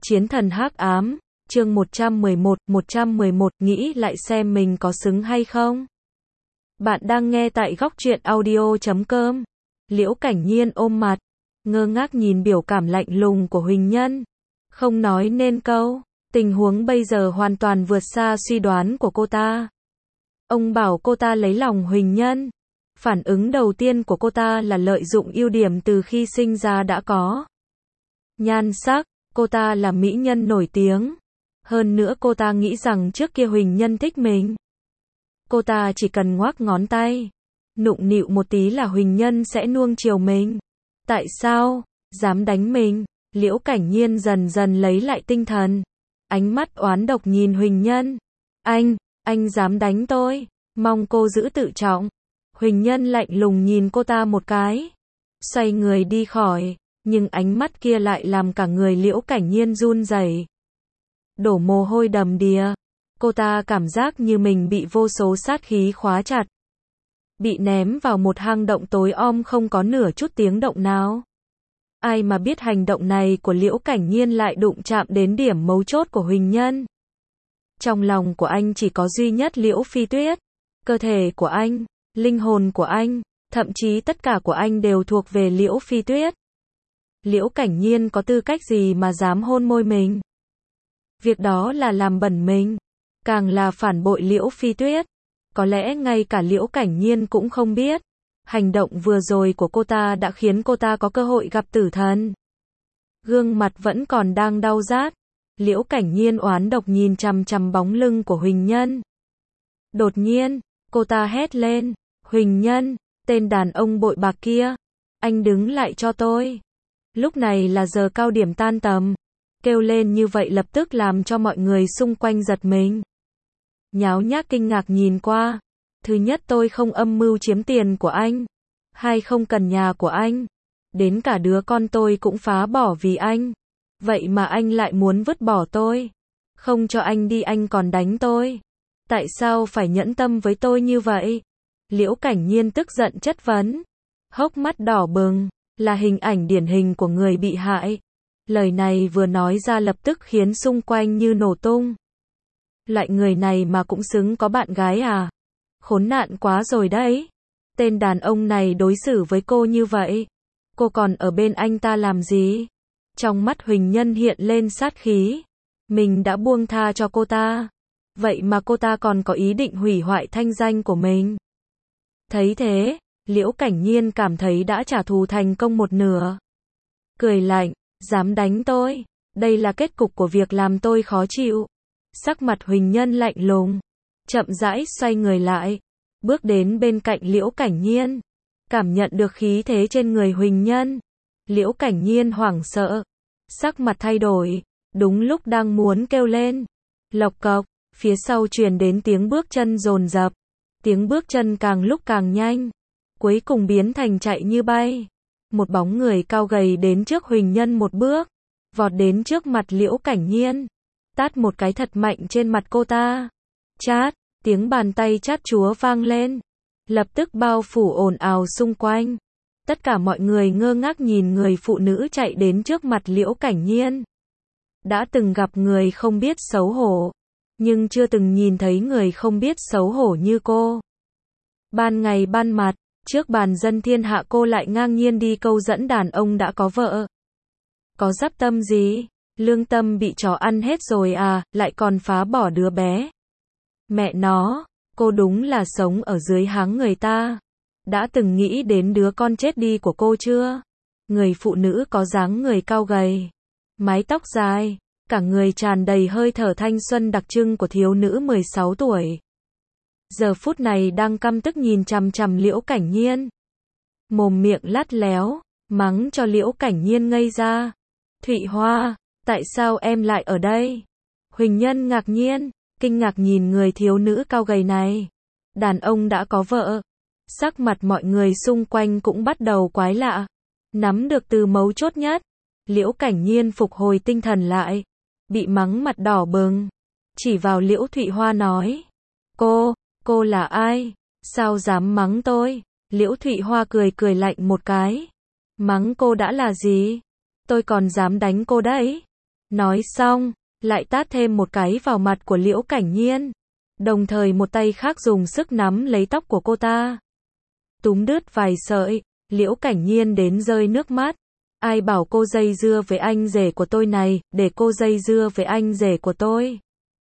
Chiến thần hắc ám, chương 111, nghĩ lại xem mình có xứng hay không. Bạn đang nghe tại góc truyện audio.com. Liễu Cảnh Nhiên ôm mặt, ngơ ngác nhìn biểu cảm lạnh lùng của Huỳnh Nhân. Không nói nên câu, tình huống bây giờ hoàn toàn vượt xa suy đoán của cô ta. Ông bảo cô ta lấy lòng Huỳnh Nhân. Phản ứng đầu tiên của cô ta là lợi dụng ưu điểm từ khi sinh ra đã có. Nhan sắc, cô ta là mỹ nhân nổi tiếng. Hơn nữa cô ta nghĩ rằng trước kia Huỳnh Nhân thích mình. Cô ta chỉ cần ngoác ngón tay, nụng nịu một tí là Huỳnh Nhân sẽ nuông chiều mình. Tại sao? Dám đánh mình? Liễu Cảnh Nhiên dần dần lấy lại tinh thần. Ánh mắt oán độc nhìn Huỳnh Nhân. Anh dám đánh tôi? Mong cô giữ tự trọng. Huỳnh Nhân lạnh lùng nhìn cô ta một cái. Xoay người đi khỏi. Nhưng ánh mắt kia lại làm cả người Liễu Cảnh Nhiên run rẩy. Đổ mồ hôi đầm đìa. Cô ta cảm giác như mình bị vô số sát khí khóa chặt. Bị ném vào một hang động tối om không có nửa chút tiếng động nào. Ai mà biết hành động này của Liễu Cảnh Nhiên lại đụng chạm đến điểm mấu chốt của Huỳnh Nhân. Trong lòng của anh chỉ có duy nhất Liễu Phi Tuyết. Cơ thể của anh, linh hồn của anh, thậm chí tất cả của anh đều thuộc về Liễu Phi Tuyết. Liễu Cảnh Nhiên có tư cách gì mà dám hôn môi mình? Việc đó là làm bẩn mình, càng là phản bội Liễu Phi Tuyết. Có lẽ ngay cả Liễu Cảnh Nhiên cũng không biết. Hành động vừa rồi của cô ta đã khiến cô ta có cơ hội gặp tử thần. Gương mặt vẫn còn đang đau rát. Liễu Cảnh Nhiên oán độc nhìn chằm chằm bóng lưng của Huỳnh Nhân. Đột nhiên, cô ta hét lên. Huỳnh Nhân, tên đàn ông bội bạc kia. Anh đứng lại cho tôi. Lúc này là giờ cao điểm tan tầm. Kêu lên như vậy lập tức làm cho mọi người xung quanh giật mình. Nháo nhác kinh ngạc nhìn qua. Thứ nhất, tôi không âm mưu chiếm tiền của anh. Hai, không cần nhà của anh. Đến cả đứa con tôi cũng phá bỏ vì anh. Vậy mà anh lại muốn vứt bỏ tôi. Không cho anh đi anh còn đánh tôi. Tại sao phải nhẫn tâm với tôi như vậy? Liễu Cảnh Nhiên tức giận chất vấn. Hốc mắt đỏ bừng, là hình ảnh điển hình của người bị hại. Lời này vừa nói ra lập tức khiến xung quanh như nổ tung. Loại người này mà cũng xứng có bạn gái à? Khốn nạn quá rồi đấy. Tên đàn ông này đối xử với cô như vậy. Cô còn ở bên anh ta làm gì? Trong mắt Huỳnh Nhân hiện lên sát khí. Mình đã buông tha cho cô ta. Vậy mà cô ta còn có ý định hủy hoại thanh danh của mình. Thấy thế, Liễu Cảnh Nhiên cảm thấy đã trả thù thành công một nửa. Cười lạnh, dám đánh tôi. Đây là kết cục của việc làm tôi khó chịu. Sắc mặt Huỳnh Nhân lạnh lùng. Chậm rãi xoay người lại. Bước đến bên cạnh Liễu Cảnh Nhiên. Cảm nhận được khí thế trên người Huỳnh Nhân. Liễu Cảnh Nhiên hoảng sợ. Sắc mặt thay đổi. Đúng lúc đang muốn kêu lên. Lộc cộc, phía sau truyền đến tiếng bước chân dồn dập. Tiếng bước chân càng lúc càng nhanh. Cuối cùng biến thành chạy như bay. Một bóng người cao gầy đến trước Huỳnh Nhân một bước. Vọt đến trước mặt Liễu Cảnh Nhiên. Tát một cái thật mạnh trên mặt cô ta. Chát, tiếng bàn tay chát chúa vang lên. Lập tức bao phủ ồn ào xung quanh. Tất cả mọi người ngơ ngác nhìn người phụ nữ chạy đến trước mặt Liễu Cảnh Nhiên. Đã từng gặp người không biết xấu hổ. Nhưng chưa từng nhìn thấy người không biết xấu hổ như cô. Ban ngày ban mặt, trước bàn dân thiên hạ cô lại ngang nhiên đi câu dẫn đàn ông đã có vợ. Có dắp tâm gì? Lương tâm bị chó ăn hết rồi à, lại còn phá bỏ đứa bé. Mẹ nó, cô đúng là sống ở dưới háng người ta. Đã từng nghĩ đến đứa con chết đi của cô chưa? Người phụ nữ có dáng người cao gầy, mái tóc dài, cả người tràn đầy hơi thở thanh xuân đặc trưng của thiếu nữ 16 tuổi. Giờ phút này đang căm tức nhìn chằm chằm Liễu Cảnh Nhiên. Mồm miệng lắt léo, mắng cho Liễu Cảnh Nhiên ngây ra. Thụy Hoa, tại sao em lại ở đây? Huỳnh Nhân ngạc nhiên, kinh ngạc nhìn người thiếu nữ cao gầy này. Đàn ông đã có vợ. Sắc mặt mọi người xung quanh cũng bắt đầu quái lạ. Nắm được từ mấu chốt nhất. Liễu Cảnh Nhiên phục hồi tinh thần lại. Bị mắng mặt đỏ bừng. Chỉ vào Liễu Thụy Hoa nói. Cô là ai? Sao dám mắng tôi? Liễu Thụy Hoa cười lạnh một cái. Mắng cô đã là gì? Tôi còn dám đánh cô đấy. Nói xong, lại tát thêm một cái vào mặt của Liễu Cảnh Nhiên. Đồng thời một tay khác dùng sức nắm lấy tóc của cô ta. Túm đứt vài sợi, Liễu Cảnh Nhiên đến rơi nước mắt. Ai bảo cô dây dưa với anh rể của tôi này, để cô dây dưa với anh rể của tôi.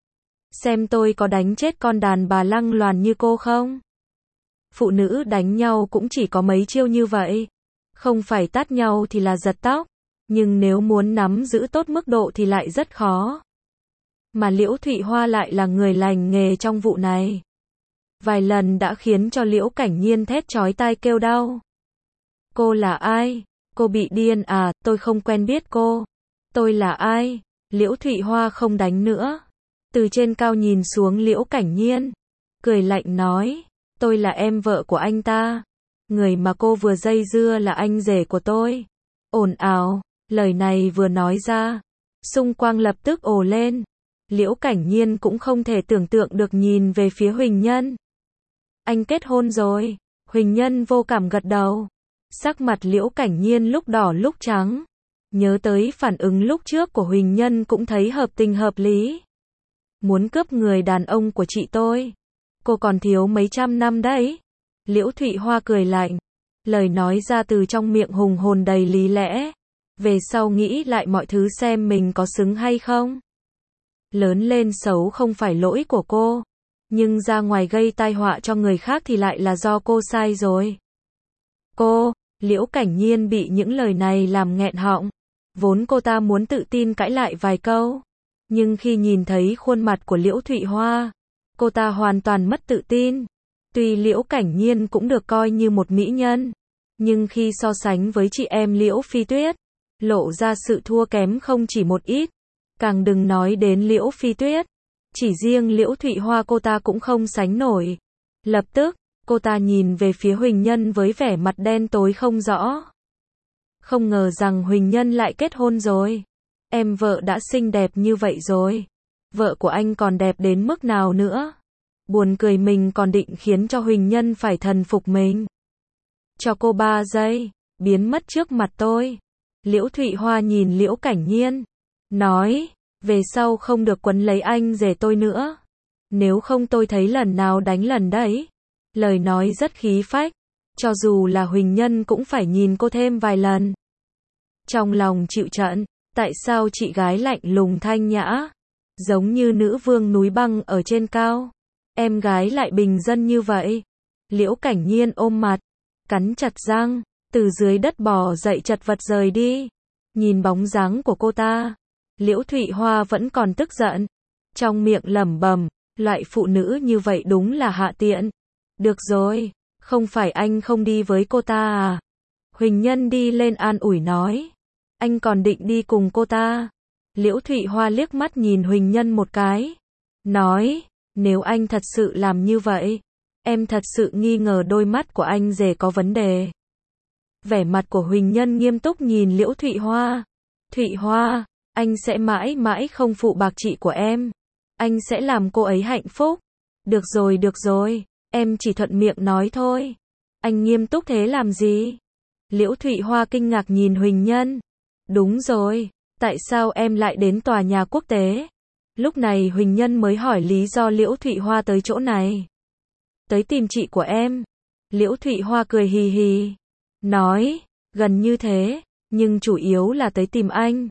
Xem tôi có đánh chết con đàn bà lăng loàn như cô không? Phụ nữ đánh nhau cũng chỉ có mấy chiêu như vậy. Không phải tát nhau thì là giật tóc. Nhưng nếu muốn nắm giữ tốt mức độ thì lại rất khó. Mà Liễu Thụy Hoa lại là người lành nghề trong vụ này. Vài lần đã khiến cho Liễu Cảnh Nhiên thét chói tai kêu đau. Cô là ai? Cô bị điên à? Tôi không quen biết cô. Tôi là ai? Liễu Thụy Hoa không đánh nữa. Từ trên cao nhìn xuống Liễu Cảnh Nhiên. Cười lạnh nói. Tôi là em vợ của anh ta. Người mà cô vừa dây dưa là anh rể của tôi. Ồn ào. Lời này vừa nói ra. Xung quanh lập tức ồ lên. Liễu Cảnh Nhiên cũng không thể tưởng tượng được nhìn về phía Huỳnh Nhân. Anh kết hôn rồi. Huỳnh Nhân vô cảm gật đầu. Sắc mặt Liễu Cảnh Nhiên lúc đỏ lúc trắng. Nhớ tới phản ứng lúc trước của Huỳnh Nhân cũng thấy hợp tình hợp lý. Muốn cướp người đàn ông của chị tôi. Cô còn thiếu mấy trăm năm đấy. Liễu Thụy Hoa cười lạnh. Lời nói ra từ trong miệng hùng hồn đầy lý lẽ. Về sau nghĩ lại mọi thứ xem mình có xứng hay không. Lớn lên xấu không phải lỗi của cô. Nhưng ra ngoài gây tai họa cho người khác thì lại là do cô sai rồi. Cô, Liễu Cảnh Nhiên bị những lời này làm nghẹn họng. Vốn cô ta muốn tự tin cãi lại vài câu. Nhưng khi nhìn thấy khuôn mặt của Liễu Thụy Hoa, cô ta hoàn toàn mất tự tin. Tuy Liễu Cảnh Nhiên cũng được coi như một mỹ nhân. Nhưng khi so sánh với chị em Liễu Phi Tuyết, lộ ra sự thua kém không chỉ một ít. Càng đừng nói đến Liễu Phi Tuyết. Chỉ riêng Liễu Thụy Hoa cô ta cũng không sánh nổi. Lập tức, cô ta nhìn về phía Huỳnh Nhân với vẻ mặt đen tối không rõ. Không ngờ rằng Huỳnh Nhân lại kết hôn rồi. Em vợ đã xinh đẹp như vậy rồi. Vợ của anh còn đẹp đến mức nào nữa. Buồn cười mình còn định khiến cho Huỳnh Nhân phải thần phục mình. Cho cô 3 giây, biến mất trước mặt tôi. Liễu Thụy Hoa nhìn Liễu Cảnh Nhiên. Nói, về sau không được quấn lấy anh rể tôi nữa. Nếu không tôi thấy lần nào đánh lần đấy. Lời nói rất khí phách. Cho dù là Huỳnh Nhân cũng phải nhìn cô thêm vài lần. Trong lòng chịu trận, tại sao chị gái lạnh lùng thanh nhã, giống như nữ vương núi băng ở trên cao, em gái lại bình dân như vậy. Liễu Cảnh Nhiên ôm mặt, cắn chặt răng, từ dưới đất bò dậy chật vật rời đi. Nhìn bóng dáng của cô ta, Liễu Thụy Hoa vẫn còn tức giận, trong miệng lẩm bẩm, loại phụ nữ như vậy đúng là hạ tiện. Được rồi, không phải anh không đi với cô ta à? Huỳnh Nhân đi lên an ủi nói. Anh còn định đi cùng cô ta. Liễu Thụy Hoa liếc mắt nhìn Huỳnh Nhân một cái. Nói, nếu anh thật sự làm như vậy, em thật sự nghi ngờ đôi mắt của anh rể có vấn đề. Vẻ mặt của Huỳnh Nhân nghiêm túc nhìn Liễu Thụy Hoa. Thụy Hoa, anh sẽ mãi mãi không phụ bạc chị của em. Anh sẽ làm cô ấy hạnh phúc. Được rồi, em chỉ thuận miệng nói thôi. Anh nghiêm túc thế làm gì? Liễu Thụy Hoa kinh ngạc nhìn Huỳnh Nhân. Đúng rồi, tại sao em lại đến tòa nhà quốc tế? Lúc này Huỳnh Nhân mới hỏi lý do Liễu Thụy Hoa tới chỗ này. Tới tìm chị của em. Liễu Thụy Hoa cười hì hì. Nói, gần như thế, nhưng chủ yếu là tới tìm anh.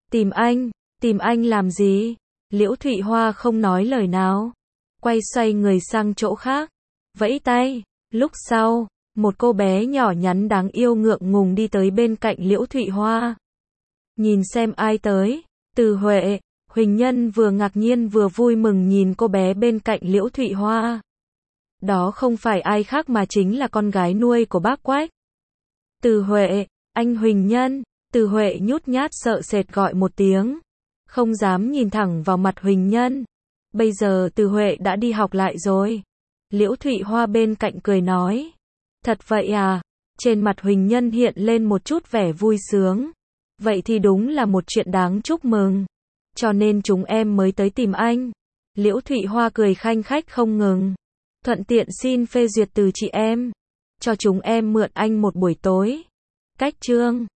Tìm anh làm gì? Liễu Thụy Hoa không nói lời nào. Quay xoay người sang chỗ khác. Vẫy tay. Lúc sau, một cô bé nhỏ nhắn đáng yêu ngượng ngùng đi tới bên cạnh Liễu Thụy Hoa. Nhìn xem ai tới. Từ Huệ. Huỳnh Nhân vừa ngạc nhiên vừa vui mừng nhìn cô bé bên cạnh Liễu Thụy Hoa. Đó không phải ai khác mà chính là con gái nuôi của bác Quách. Từ Huệ, anh Huỳnh Nhân. Từ Huệ nhút nhát sợ sệt gọi một tiếng. Không dám nhìn thẳng vào mặt Huỳnh Nhân. Bây giờ Từ Huệ đã đi học lại rồi. Liễu Thụy Hoa bên cạnh cười nói. Thật vậy à? Trên mặt Huỳnh Nhân hiện lên một chút vẻ vui sướng. Vậy thì đúng là một chuyện đáng chúc mừng. Cho nên chúng em mới tới tìm anh. Liễu Thụy Hoa cười khanh khách không ngừng. Thuận tiện xin phê duyệt từ chị em. Cho chúng em mượn anh một buổi tối. Cách chương